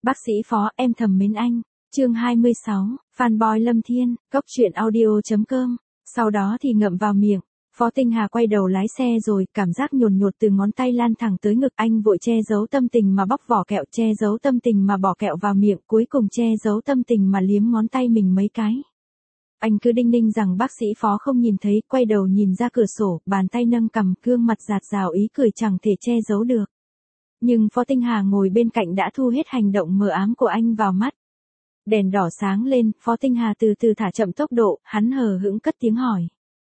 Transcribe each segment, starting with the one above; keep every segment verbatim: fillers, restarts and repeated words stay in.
Bác sĩ Phó, em thầm mến anh. Chương hai mươi sáu, Fanboy Lâm Thiên, cốc truyện audio chấm com. Sau đó thì ngậm vào miệng. Phó Tinh Hà quay đầu lái xe rồi, cảm giác nhồn nhột từ ngón tay lan thẳng tới ngực, anh vội che giấu tâm tình mà bóc vỏ kẹo, che giấu tâm tình mà bỏ kẹo vào miệng, cuối cùng che giấu tâm tình mà liếm ngón tay mình mấy cái. Anh cứ đinh ninh rằng bác sĩ Phó không nhìn thấy, quay đầu nhìn ra cửa sổ, bàn tay nâng cằm, gương mặt dạt dào ý cười chẳng thể che giấu được. Nhưng Phó Tinh Hà ngồi bên cạnh đã thu hết hành động mờ ám của anh vào mắt. Đèn đỏ sáng lên, Phó Tinh Hà từ từ thả chậm tốc độ, hắn hờ hững cất tiếng hỏi.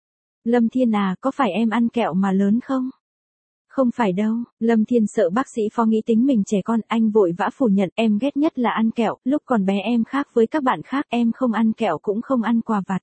Lâm Thiên à, có phải em ăn kẹo mà lớn không? Không phải đâu, Lâm Thiên sợ bác sĩ Phó nghĩ tính mình trẻ con, anh vội vã phủ nhận, em ghét nhất là ăn kẹo, lúc còn bé em khác với các bạn khác, em không ăn kẹo cũng không ăn quà vặt.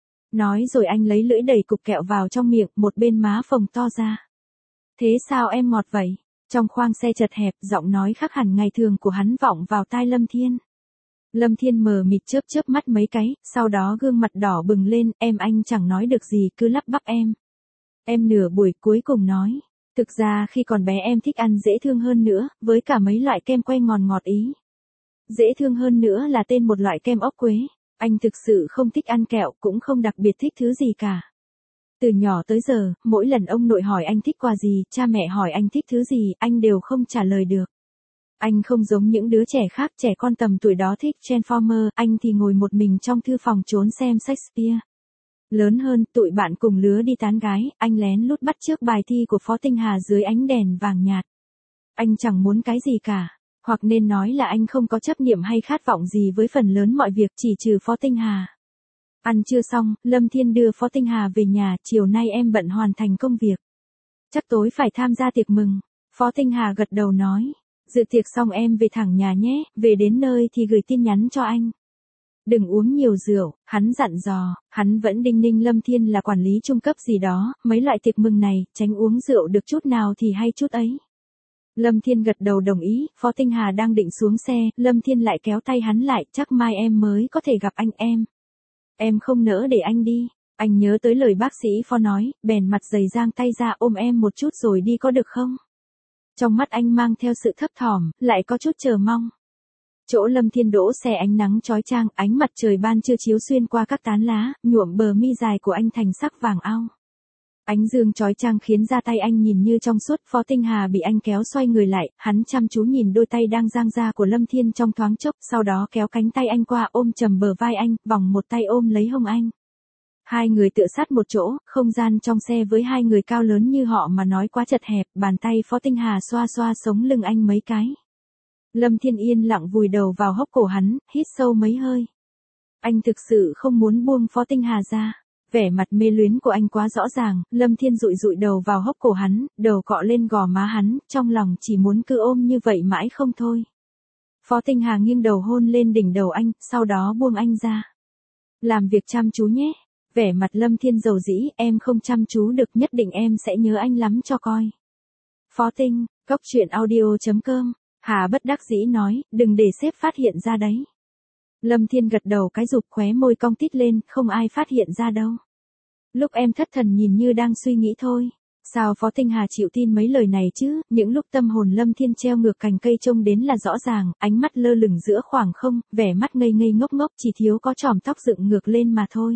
Nói rồi anh lấy lưỡi đẩy cục kẹo vào trong miệng, một bên má phồng to ra. Thế sao em ngọt vậy? Trong khoang xe chật hẹp, giọng nói khác hẳn ngày thường của hắn vọng vào tai Lâm Thiên. Lâm Thiên mờ mịt chớp chớp mắt mấy cái, sau đó gương mặt đỏ bừng lên, em anh chẳng nói được gì, cứ lắp bắp em. Em nửa buổi cuối cùng nói, thực ra khi còn bé em thích ăn dễ thương hơn nữa, với cả mấy loại kem que ngọt ngọt ý. Dễ thương hơn nữa là tên một loại kem ốc quế, anh thực sự không thích ăn kẹo, cũng không đặc biệt thích thứ gì cả. Từ nhỏ tới giờ, mỗi lần ông nội hỏi anh thích quà gì, cha mẹ hỏi anh thích thứ gì, anh đều không trả lời được. Anh không giống những đứa trẻ khác, trẻ con tầm tuổi đó thích Transformer, anh thì ngồi một mình trong thư phòng trốn xem Shakespeare. Lớn hơn, tụi bạn cùng lứa đi tán gái, anh lén lút bắt chước bài thi của Phó Tinh Hà dưới ánh đèn vàng nhạt. Anh chẳng muốn cái gì cả, hoặc nên nói là anh không có chấp niệm hay khát vọng gì với phần lớn mọi việc, chỉ trừ Phó Tinh Hà. Ăn trưa xong, Lâm Thiên đưa Phó Tinh Hà về nhà, chiều nay em bận hoàn thành công việc. Chắc tối phải tham gia tiệc mừng. Phó Tinh Hà gật đầu nói. Dự tiệc xong em về thẳng nhà nhé, về đến nơi thì gửi tin nhắn cho anh. Đừng uống nhiều rượu, hắn dặn dò, hắn vẫn đinh ninh Lâm Thiên là quản lý trung cấp gì đó, mấy loại tiệc mừng này, tránh uống rượu được chút nào thì hay chút ấy. Lâm Thiên gật đầu đồng ý, Phó Tinh Hà đang định xuống xe, Lâm Thiên lại kéo tay hắn lại, chắc mai em mới có thể gặp anh em. Em không nỡ để anh đi, anh nhớ tới lời bác sĩ Phó nói, bèn mặt dày giang tay ra ôm em một chút rồi đi có được không? Trong mắt anh mang theo sự thấp thỏm, lại có chút chờ mong. Chỗ Lâm Thiên đỗ xe ánh nắng chói chang, ánh mặt trời ban trưa chiếu xuyên qua các tán lá, nhuộm bờ mi dài của anh thành sắc vàng ao. Ánh dương chói chang khiến da tay anh nhìn như trong suốt, Phó Tinh Hà bị anh kéo xoay người lại, hắn chăm chú nhìn đôi tay đang giang ra của Lâm Thiên trong thoáng chốc, sau đó kéo cánh tay anh qua ôm chầm bờ vai anh, vòng một tay ôm lấy hông anh. Hai người tựa sát một chỗ, không gian trong xe với hai người cao lớn như họ mà nói quá chật hẹp, bàn tay Phó Tinh Hà xoa xoa sống lưng anh mấy cái. Lâm Thiên yên lặng vùi đầu vào hốc cổ hắn, hít sâu mấy hơi. Anh thực sự không muốn buông Phó Tinh Hà ra. Vẻ mặt mê luyến của anh quá rõ ràng, Lâm Thiên dụi dụi đầu vào hốc cổ hắn, đầu cọ lên gò má hắn, trong lòng chỉ muốn cứ ôm như vậy mãi không thôi. Phó Tinh Hà nghiêng đầu hôn lên đỉnh đầu anh, sau đó buông anh ra. Làm việc chăm chú nhé. Vẻ mặt Lâm Thiên dầu dĩ, em không chăm chú được, nhất định em sẽ nhớ anh lắm cho coi. Phó Tinh, cốc truyện audio chấm com. Hà bất đắc dĩ nói, đừng để sếp phát hiện ra đấy. Lâm Thiên gật đầu cái rụp, khóe môi cong tít lên, không ai phát hiện ra đâu. Lúc em thất thần nhìn như đang suy nghĩ thôi. Sao Phó Tinh Hà chịu tin mấy lời này chứ, những lúc tâm hồn Lâm Thiên treo ngược cành cây trông đến là rõ ràng, ánh mắt lơ lửng giữa khoảng không, vẻ mắt ngây ngây ngốc ngốc, chỉ thiếu có chòm tóc dựng ngược lên mà thôi.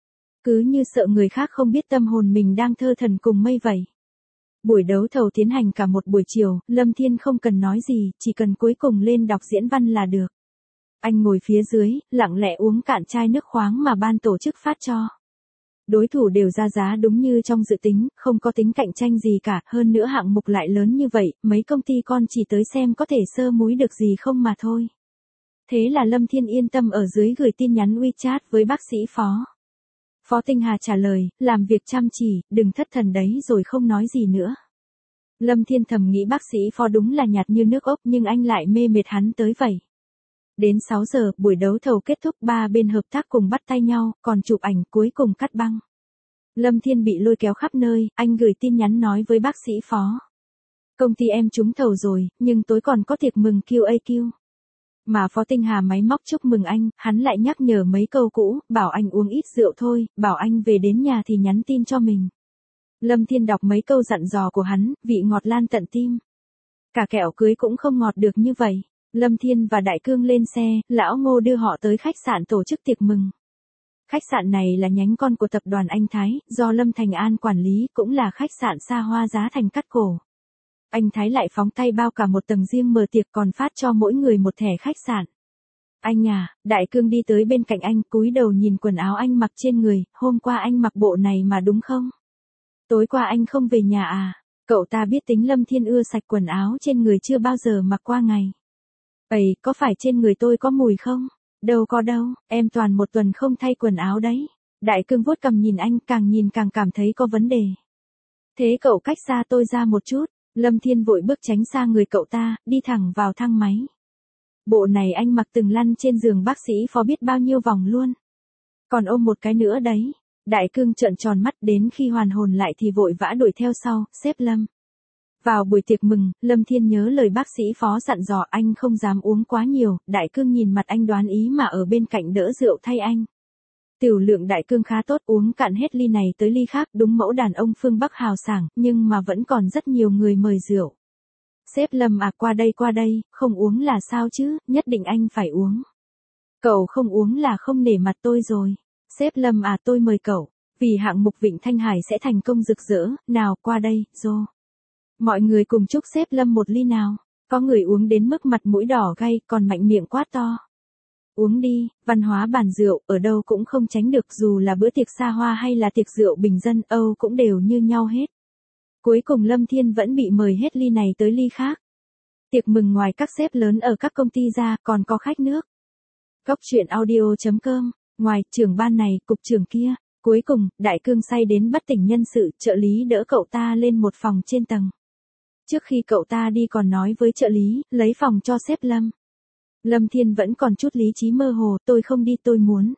Cứ như sợ người khác không biết tâm hồn mình đang thơ thần cùng mây vậy. Buổi đấu thầu tiến hành cả một buổi chiều, Lâm Thiên không cần nói gì, chỉ cần cuối cùng lên đọc diễn văn là được. Anh ngồi phía dưới, lặng lẽ uống cạn chai nước khoáng mà ban tổ chức phát cho. Đối thủ đều ra giá đúng như trong dự tính, không có tính cạnh tranh gì cả, hơn nữa hạng mục lại lớn như vậy, mấy công ty con chỉ tới xem có thể sơ múi được gì không mà thôi. Thế là Lâm Thiên yên tâm ở dưới gửi tin nhắn WeChat với bác sĩ Phó. Phó Tinh Hà trả lời, làm việc chăm chỉ, đừng thất thần đấy rồi không nói gì nữa. Lâm Thiên thầm nghĩ bác sĩ Phó đúng là nhạt như nước ốc nhưng anh lại mê mệt hắn tới vậy. Đến sáu giờ, buổi đấu thầu kết thúc, ba bên hợp tác cùng bắt tay nhau, còn chụp ảnh cuối cùng cắt băng. Lâm Thiên bị lôi kéo khắp nơi, anh gửi tin nhắn nói với bác sĩ Phó. Công ty em trúng thầu rồi, nhưng tối còn có tiệc mừng Q A Q. Mà Phó Tinh Hà máy móc chúc mừng anh, hắn lại nhắc nhở mấy câu cũ, bảo anh uống ít rượu thôi, bảo anh về đến nhà thì nhắn tin cho mình. Lâm Thiên đọc mấy câu dặn dò của hắn, vị ngọt lan tận tim. Cả kẹo cưới cũng không ngọt được như vậy. Lâm Thiên và Đại Cương lên xe, lão Ngô đưa họ tới khách sạn tổ chức tiệc mừng. Khách sạn này là nhánh con của tập đoàn Anh Thái, do Lâm Thành An quản lý, cũng là khách sạn xa hoa giá thành cắt cổ. Anh Thái lại phóng tay bao cả một tầng riêng mở tiệc, còn phát cho mỗi người một thẻ khách sạn. Anh à, Đại Cương đi tới bên cạnh anh, cúi đầu nhìn quần áo anh mặc trên người, hôm qua anh mặc bộ này mà đúng không? Tối qua anh không về nhà à? Cậu ta biết tính Lâm Thiên ưa sạch quần áo trên người, chưa bao giờ mặc qua ngày. Ây, có phải trên người tôi có mùi không? Đâu có đâu, em toàn một tuần không thay quần áo đấy. Đại Cương vuốt cằm nhìn anh, càng nhìn càng cảm thấy có vấn đề. Thế cậu cách xa tôi ra một chút. Lâm Thiên vội bước tránh xa người cậu ta, đi thẳng vào thang máy. Bộ này anh mặc từng lăn trên giường bác sĩ phó biết bao nhiêu vòng luôn. Còn ôm một cái nữa đấy. Đại Cương trợn tròn mắt, đến khi hoàn hồn lại thì vội vã đuổi theo sau, sếp Lâm. Vào buổi tiệc mừng, Lâm Thiên nhớ lời bác sĩ phó dặn dò, anh không dám uống quá nhiều. Đại Cương nhìn mặt anh đoán ý mà ở bên cạnh đỡ rượu thay anh. Tiểu lượng Đại Cương khá tốt, uống cạn hết ly này tới ly khác, đúng mẫu đàn ông phương Bắc hào sảng, nhưng mà vẫn còn rất nhiều người mời rượu. Sếp Lâm à, qua đây qua đây, không uống là sao chứ, nhất định anh phải uống. Cậu không uống là không nể mặt tôi rồi. Sếp Lâm à, tôi mời cậu, vì hạng mục Vịnh Thanh Hải sẽ thành công rực rỡ, nào qua đây, rô. Mọi người cùng chúc sếp Lâm một ly nào. Có người uống đến mức mặt mũi đỏ gay, còn mạnh miệng quát to. Uống đi, văn hóa bàn rượu, ở đâu cũng không tránh được, dù là bữa tiệc xa hoa hay là tiệc rượu bình dân, Âu cũng đều như nhau hết. Cuối cùng Lâm Thiên vẫn bị mời hết ly này tới ly khác. Tiệc mừng ngoài các sếp lớn ở các công ty ra, còn có khách nước. Góc truyện audio chấm com, ngoài trưởng ban này, cục trưởng kia. Cuối cùng, Đại Cương say đến bất tỉnh nhân sự, trợ lý đỡ cậu ta lên một phòng trên tầng. Trước khi cậu ta đi còn nói với trợ lý, lấy phòng cho sếp Lâm. Lâm Thiên vẫn còn chút lý trí mơ hồ, tôi không đi, tôi muốn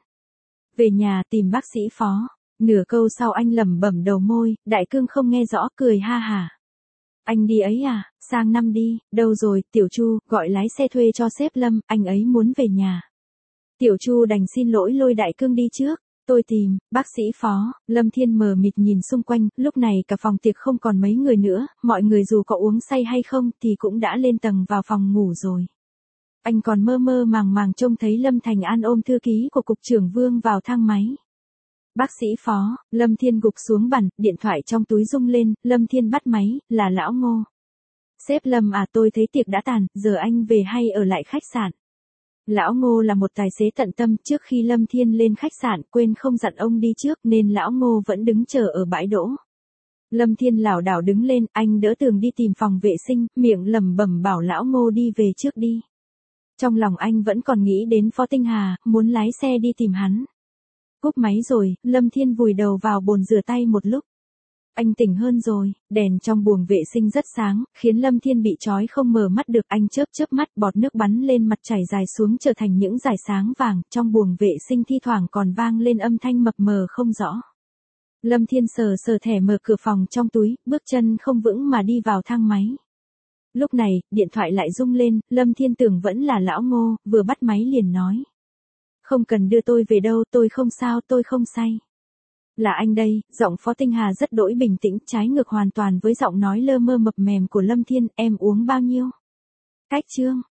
về nhà tìm bác sĩ phó. Nửa câu sau anh lẩm bẩm đầu môi, Đại Cương không nghe rõ, cười ha hả. Anh đi ấy à, sang năm đi, đâu rồi, Tiểu Chu, gọi lái xe thuê cho sếp Lâm, anh ấy muốn về nhà. Tiểu Chu đành xin lỗi lôi Đại Cương đi trước. Tôi tìm, bác sĩ phó. Lâm Thiên mờ mịt nhìn xung quanh, lúc này cả phòng tiệc không còn mấy người nữa, mọi người dù có uống say hay không thì cũng đã lên tầng vào phòng ngủ rồi. Anh còn mơ mơ màng màng trông thấy Lâm Thành An ôm thư ký của cục trưởng Vương vào thang máy. Bác sĩ phó, Lâm Thiên gục xuống bàn, điện thoại trong túi rung lên, Lâm Thiên bắt máy, là lão Ngô. Sếp Lâm à, tôi thấy tiệc đã tàn, giờ anh về hay ở lại khách sạn? Lão Ngô là một tài xế tận tâm, trước khi Lâm Thiên lên khách sạn quên không dặn ông đi trước nên lão Ngô vẫn đứng chờ ở bãi đỗ. Lâm Thiên lảo đảo đứng lên, anh đỡ tường đi tìm phòng vệ sinh, miệng lẩm bẩm bảo lão Ngô đi về trước đi. Trong lòng anh vẫn còn nghĩ đến Phó Tinh Hà, muốn lái xe đi tìm hắn. Cúp máy rồi, Lâm Thiên vùi đầu vào bồn rửa tay một lúc. Anh tỉnh hơn rồi, đèn trong buồng vệ sinh rất sáng, khiến Lâm Thiên bị chói không mở mắt được, anh chớp chớp mắt, bọt nước bắn lên mặt chảy dài xuống trở thành những dải sáng vàng, trong buồng vệ sinh thi thoảng còn vang lên âm thanh mập mờ không rõ. Lâm Thiên sờ sờ thẻ mở cửa phòng trong túi, bước chân không vững mà đi vào thang máy. Lúc này, điện thoại lại rung lên, Lâm Thiên tưởng vẫn là lão Ngô, vừa bắt máy liền nói. Không cần đưa tôi về đâu, tôi không sao, tôi không say. Là anh đây, giọng Phó Tinh Hà rất đỗi bình tĩnh, trái ngược hoàn toàn với giọng nói lơ mơ mập mềm của Lâm Thiên, em uống bao nhiêu? Cách chương.